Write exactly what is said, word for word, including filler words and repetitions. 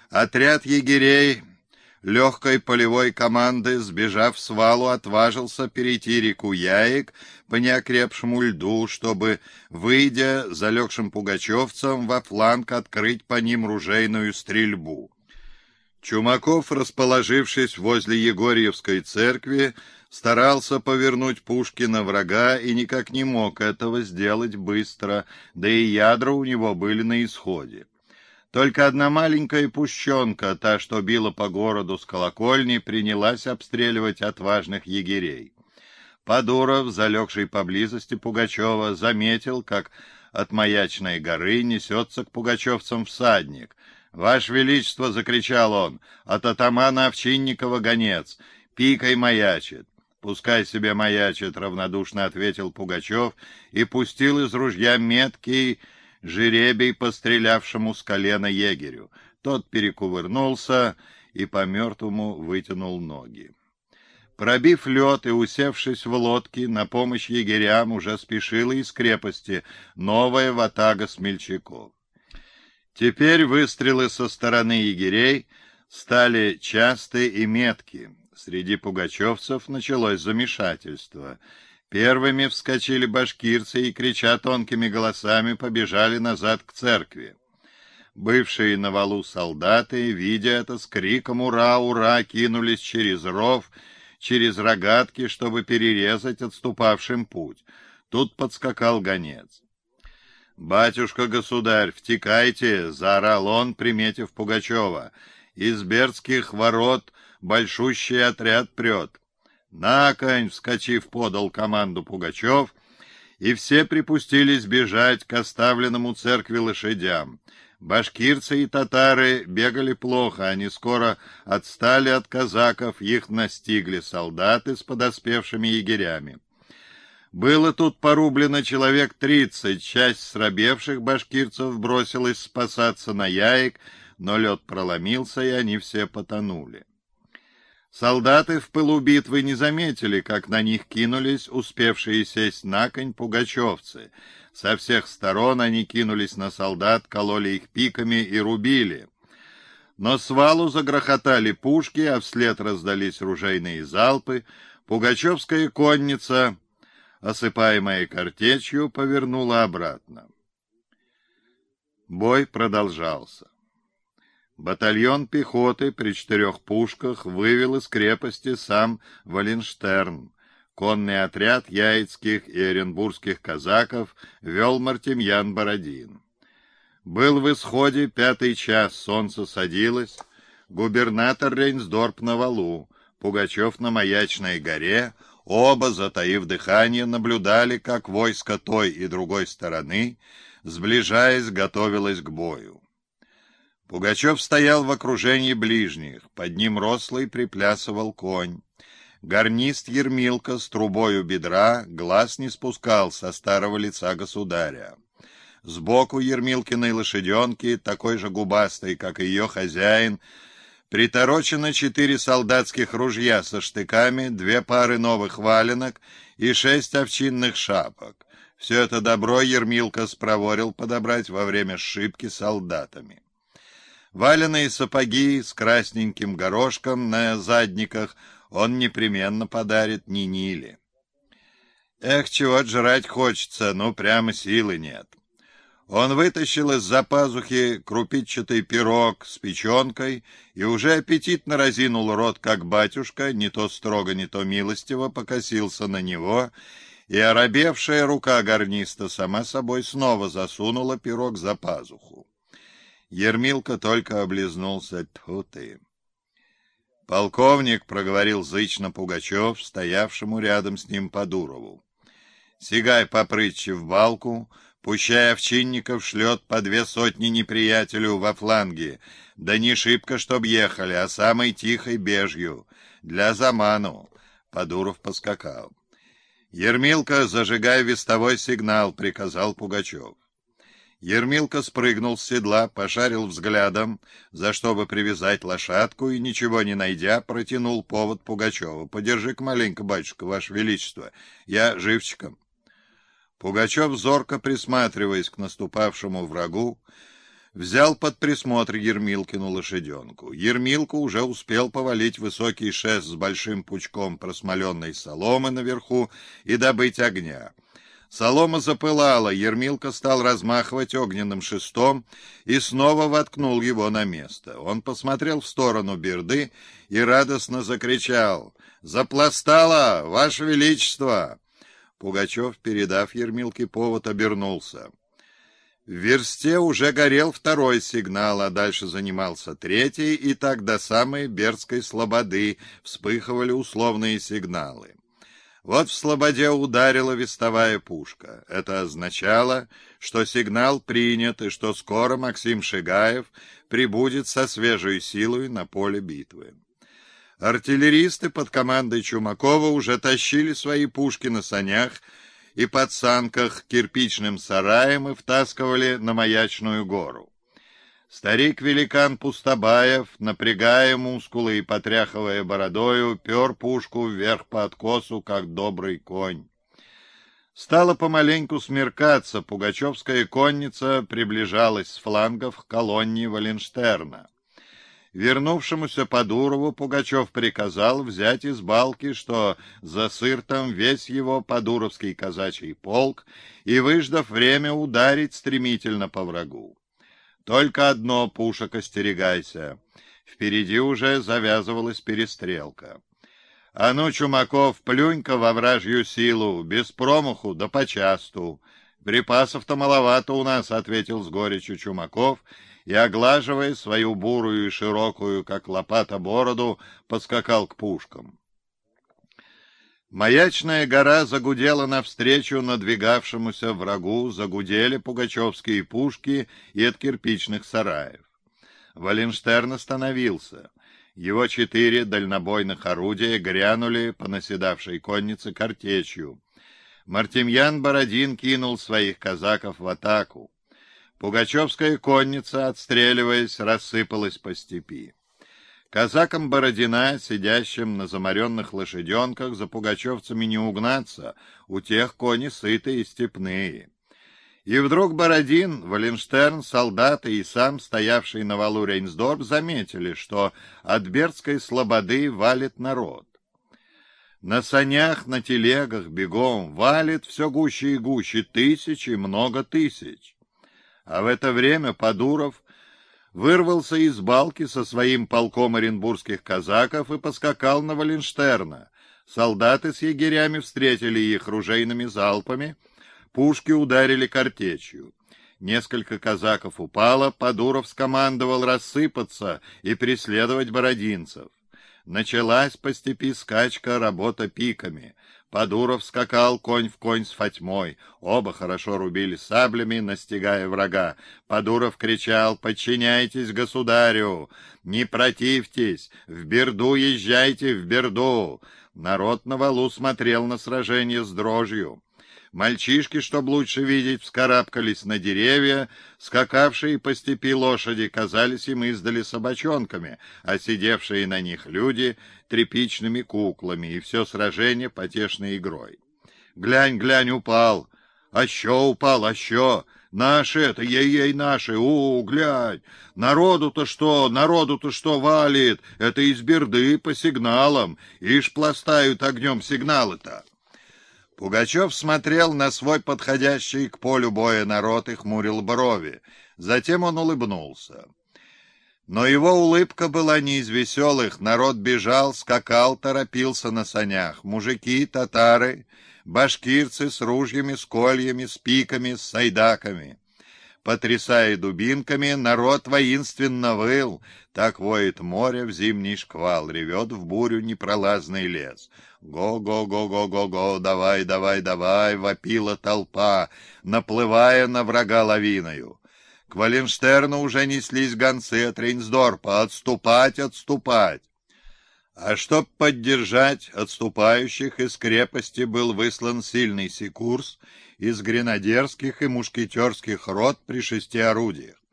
Отряд егерей легкой полевой команды, сбежав с валу, отважился перейти реку Яик по неокрепшему льду, чтобы, выйдя залегшим пугачевцам, во фланг открыть по ним ружейную стрельбу. Чумаков, расположившись возле Егорьевской церкви, старался повернуть пушки на врага и никак не мог этого сделать быстро, да и ядра у него были на исходе. Только одна маленькая пущенка, та, что била по городу с колокольни, принялась обстреливать отважных егерей. Подуров, залегший поблизости Пугачева, заметил, как от Маячной горы несется к пугачевцам всадник. «Ваше Величество!» — закричал он. «От атамана Овчинникова гонец! Пикой маячит!» «Пускай себе маячит!» — равнодушно ответил Пугачев и пустил из ружья меткий жеребий по стрелявшему с колена егерю. Тот перекувырнулся и по-мертвому вытянул ноги. Пробив лед и усевшись в лодке, на помощь егерям уже спешила из крепости новая ватага смельчаков. Теперь выстрелы со стороны егерей стали часты и метки. Среди пугачевцев началось замешательство. Первыми вскочили башкирцы и, крича тонкими голосами, побежали назад к церкви. Бывшие на валу солдаты, видя это, с криком «Ура! Ура!» кинулись через ров, через рогатки, чтобы перерезать отступавшим путь. Тут подскакал гонец. «Батюшка-государь, втекайте!» — заорал он, приметив Пугачева. «Из Бердских ворот большущий отряд прет». «На конь!» — вскочив, подал команду Пугачев, и все припустились бежать к оставленному церкви лошадям. Башкирцы и татары бегали плохо, они скоро отстали от казаков, их настигли солдаты с подоспевшими егерями. Было тут порублено человек тридцать, часть срабевших башкирцев бросилась спасаться на Яик, но лед проломился, и они все потонули. Солдаты в пылу битвы не заметили, как на них кинулись успевшие сесть на конь пугачевцы. Со всех сторон они кинулись на солдат, кололи их пиками и рубили. Но с валу загрохотали пушки, а вслед раздались ружейные залпы. Пугачевская конница, осыпаемая картечью, повернула обратно. Бой продолжался. Батальон пехоты при четырех пушках вывел из крепости сам Валенштерн. Конный отряд яицких и оренбургских казаков вел Мартемьян Бородин. Был в исходе пятый час, солнце садилось, губернатор Рейнсдорп на валу, Пугачев на Маячной горе, оба, затаив дыхание, наблюдали, как войско той и другой стороны, сближаясь, готовилось к бою. Пугачев стоял в окружении ближних, под ним рослый приплясывал конь. Гарнист Ермилка с трубой у бедра глаз не спускал со старого лица государя. Сбоку Ермилкиной лошаденки, такой же губастой, как и ее хозяин, приторочено четыре солдатских ружья со штыками, две пары новых валенок и шесть овчинных шапок. Все это добро Ермилка спроворил подобрать во время сшибки солдатами. Валеные сапоги с красненьким горошком на задниках он непременно подарит Ниниле. Эх, чего жрать хочется, ну прямо силы нет. Он вытащил из-за пазухи крупичатый пирог с печенкой и уже аппетитно разинул рот, как батюшка, не то строго, не то милостиво покосился на него, и оробевшая рука гарниста сама собой снова засунула пирог за пазуху. Ермилка только облизнулся. Тьфу ты! «Полковник», — проговорил зычно Пугачев, стоявшему рядом с ним Подурову, — «сигай попрытче в балку, пущай Овчинников шлет по две сотни неприятелю во фланге, да не шибко, чтоб ехали, а самой тихой бежью, для заману». Подуров поскакал. «Ермилка, зажигай вестовой сигнал», — приказал Пугачев. Ермилка спрыгнул с седла, пошарил взглядом, за что бы привязать лошадку, и, ничего не найдя, протянул повод Пугачева. «Подержи-ка маленько, батюшка, ваше величество, я живчиком». Пугачев, зорко присматриваясь к наступавшему врагу, взял под присмотр Ермилкину лошаденку. Ермилка уже успел повалить высокий шест с большим пучком просмоленной соломы наверху и добыть огня. Солома запылала, Ермилка стал размахивать огненным шестом и снова воткнул его на место. Он посмотрел в сторону Берды и радостно закричал: «Запластало, Ваше Величество!» Пугачев, передав Ермилке повод, обернулся. В версте уже горел второй сигнал, а дальше занимался третий, и так до самой Бердской слободы вспыхивали условные сигналы. Вот в слободе ударила вестовая пушка. Это означало, что сигнал принят и что скоро Максим Шигаев прибудет со свежей силой на поле битвы. Артиллеристы под командой Чумакова уже тащили свои пушки на санях и под санках к кирпичным сараям и втаскивали на Маячную гору. Старик-великан Пустобаев, напрягая мускулы и потряхивая бородою, пер пушку вверх по откосу, как добрый конь. Стало помаленьку смеркаться, пугачевская конница приближалась с флангов к колонне Валенштерна. Вернувшемуся Подурову Пугачев приказал взять из балки, что за Сыртом весь его подуровский казачий полк, и, выждав время, ударить стремительно по врагу. Только одно, пушек, остерегайся. Впереди уже завязывалась перестрелка. А ну, Чумаков, плюнь-ка во вражью силу, без промаху да почасту. Припасов-то маловато у нас, — ответил с горечью Чумаков, и, оглаживая свою бурую и широкую, как лопата, бороду, поскакал к пушкам. Маячная гора загудела навстречу надвигавшемуся врагу, загудели пугачевские пушки и от кирпичных сараев. Валенштерн остановился. Его четыре дальнобойных орудия грянули по наседавшей коннице картечью. Мартемьян Бородин кинул своих казаков в атаку. Пугачевская конница, отстреливаясь, рассыпалась по степи. Казакам Бородина, сидящим на заморенных лошаденках, за пугачевцами не угнаться, у тех кони сытые и степные. И вдруг Бородин, Валенштерн, солдаты и сам, стоявший на валу Рейнсдорф, заметили, что от Бердской слободы валит народ. На санях, на телегах, бегом, валит все гуще и гуще, тысячи, много тысяч. А в это время Подуров вырвался из балки со своим полком оренбургских казаков и поскакал на Валенштерна. Солдаты с егерями встретили их ружейными залпами, пушки ударили картечью. Несколько казаков упало, Подуров скомандовал рассыпаться и преследовать бородинцев. Началась по степи скачка, работа пиками. Подуров скакал конь в конь с Фатьмой. Оба хорошо рубили саблями, настигая врага. Подуров кричал: «Подчиняйтесь государю! Не противьтесь! В Берду езжайте, в Берду!» Народ на валу смотрел на сражение с дрожью. Мальчишки, чтобы лучше видеть, вскарабкались на деревья, скакавшие по степи лошади казались им издали собачонками, а сидевшие на них люди — тряпичными куклами, и все сражение потешной игрой. «Глянь, глянь, упал! А що упал, а що? Наши это, ей-ей, наши! У, глянь! Народу-то что, народу-то что валит? Это из Берды по сигналам, ишь пластают огнем сигналы-то!» Пугачев смотрел на свой подходящий к полю боя народ и хмурил брови. Затем он улыбнулся. Но его улыбка была не из веселых. Народ бежал, скакал, торопился на санях. Мужики, татары, башкирцы с ружьями, с кольями, с пиками, с сайдаками. Потрясая дубинками, народ воинственно выл. Так воет море в зимний шквал, ревет в бурю непролазный лес. «Го-го-го-го-го-го, давай, давай, давай!» — вопила толпа, наплывая на врага лавиною. К Валенштерну уже неслись гонцы от Рейнсдорфа: «Отступать, отступать!» А чтоб поддержать отступающих, из крепости был выслан сильный сикурс из гренадерских и мушкетерских рот при шести орудиях.